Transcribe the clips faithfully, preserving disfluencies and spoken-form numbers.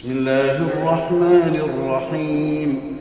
بسم الله الرحمن الرحيم.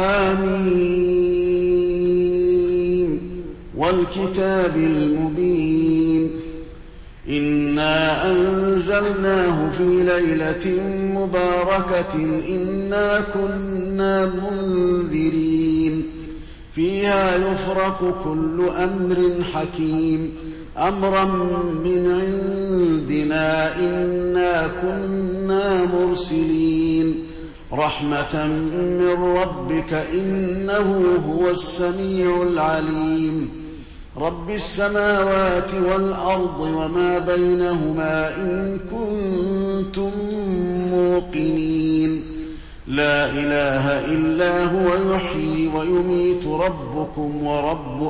حاميم والكتاب المبين. إنا أنزلناه في ليلة مباركة إنا كنا منذرين فيها يفرق كل أمر حكيم أمرا من عندنا إنا كنا مرسلين رحمة من ربك إنه هو السميع العليم رب السماوات والأرض وما بينهما إن كنتم موقنين لا إله إلا هو يحيي ويميت ربكم ورب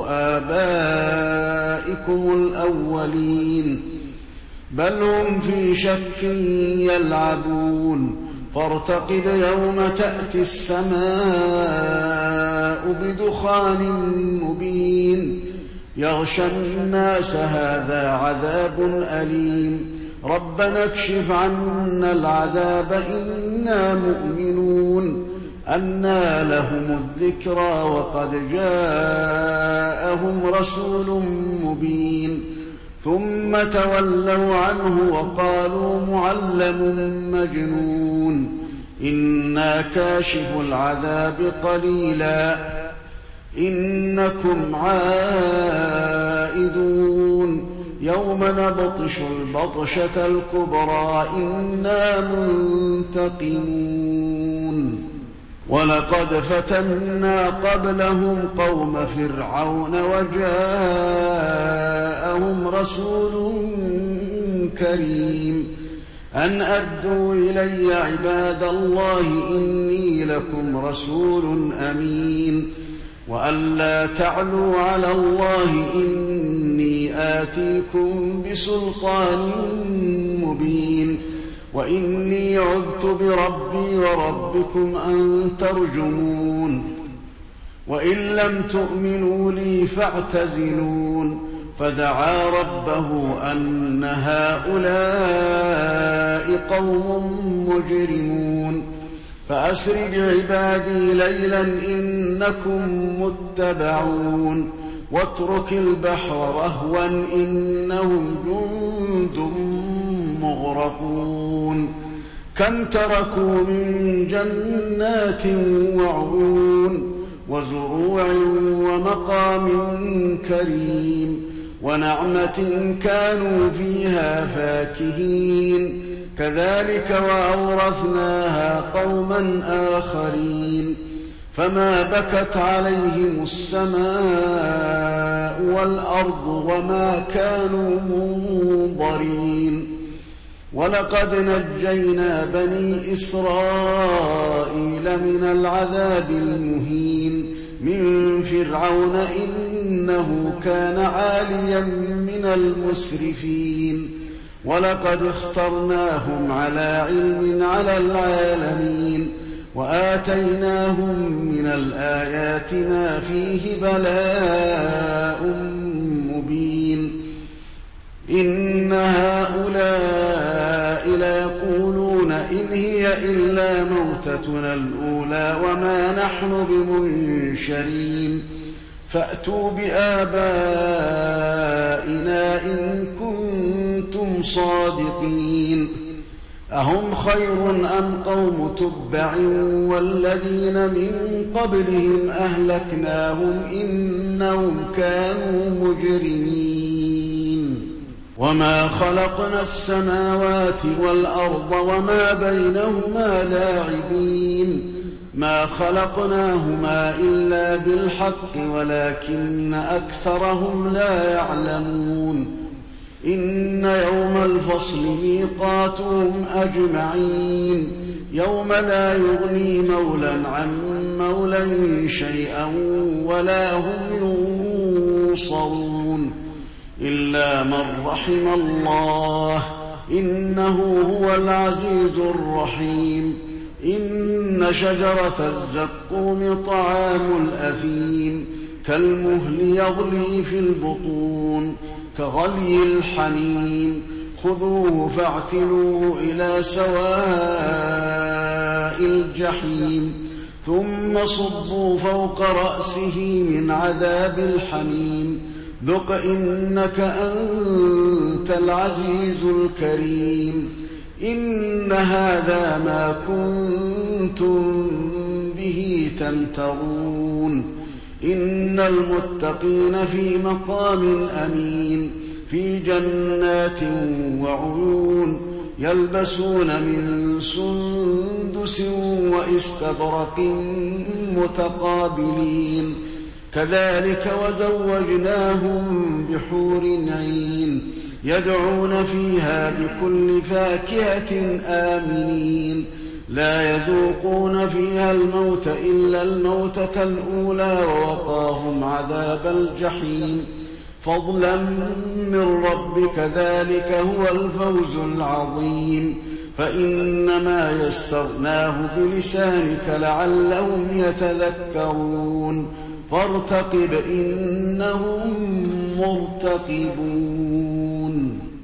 آبائكم الأولين بل هم في شك يلعبون فارتقب يوم تأتي السماء بدخان مبين يغشى الناس هذا عذاب أليم ربنا اكشف عنا العذاب إنا مؤمنون أنى لهم الذكرى وقد جاءهم رسول مبين ثم تولوا عنه وقالوا معلم مجنون إنا كاشف العذاب قليلا إنكم عائدون يوم نبطش البطشة الكبرى إنا منتقمون ولقد فتنا قبلهم قوم فرعون وجاءهم رسول كريم أن أدوا إلي عباد الله إني لكم رسول أمين وأن لا تعلوا على الله إني آتيكم بسلطان مبين وإني عذت بربي وربكم أن ترجمون وإن لم تؤمنوا لي فاعتزلون فدعا ربه أن هؤلاء قوم مجرمون فأسر بعبادي ليلا إنكم متبعون واترك البحر رهوا إنهم جند مغرقون كم تركوا من جنات وعيون وزروع ومقام كريم ونعمة كانوا فيها فاكهين كذلك وأورثناها قوما آخرين فما بكت عليهم السماء والأرض وما كانوا منظرين ولقد نجينا بني إسرائيل من العذاب المهين من فرعون إنه كان عاليا من المسرفين ولقد اخترناهم على علم على العالمين وآتيناهم من الآيات ما فيه بلاء مبين إن هؤلاء ليقولون إن هي إلا موتتنا الأولى وما نحن بمنشرين فأتوا بآبائنا إن كنتم صادقين أهم خير أم قوم تبع والذين من قبلهم أهلكناهم إنهم كانوا مجرمين وما خلقنا السماوات والأرض وما بينهما لاعبين ما خلقناهما إلا بالحق ولكن أكثرهم لا يعلمون إن يوم الفصل ميقاتهم أجمعين يوم لا يغني مولى عن مولى شيئا ولا هم ينصرون إلا من رحم الله إنه هو العزيز الرحيم إن شجرة الزقوم طعام الأثيم كالمهل يغلي في البطون كغلي الحميم خذوه فاعتلوه إلى سواء الجحيم ثم صبوا فوق رأسه من عذاب الحميم ذق إنك أنت العزيز الكريم إن هذا ما كنتم به تمترون إن المتقين في مقام أمين في جنات وعيون يلبسون من سندس وإستبرق متقابلين كذلك وزوجناهم بحور عين يدعون فيها بكل فاكهة آمنين لا يذوقون فيها الموت إلا الموتة الأولى ووقاهم عذاب الجحيم فضلا من ربك ذلك هو الفوز العظيم فإنما يسرناه بلسانك لعلهم يتذكرون فارتقب إنهم مرتقبون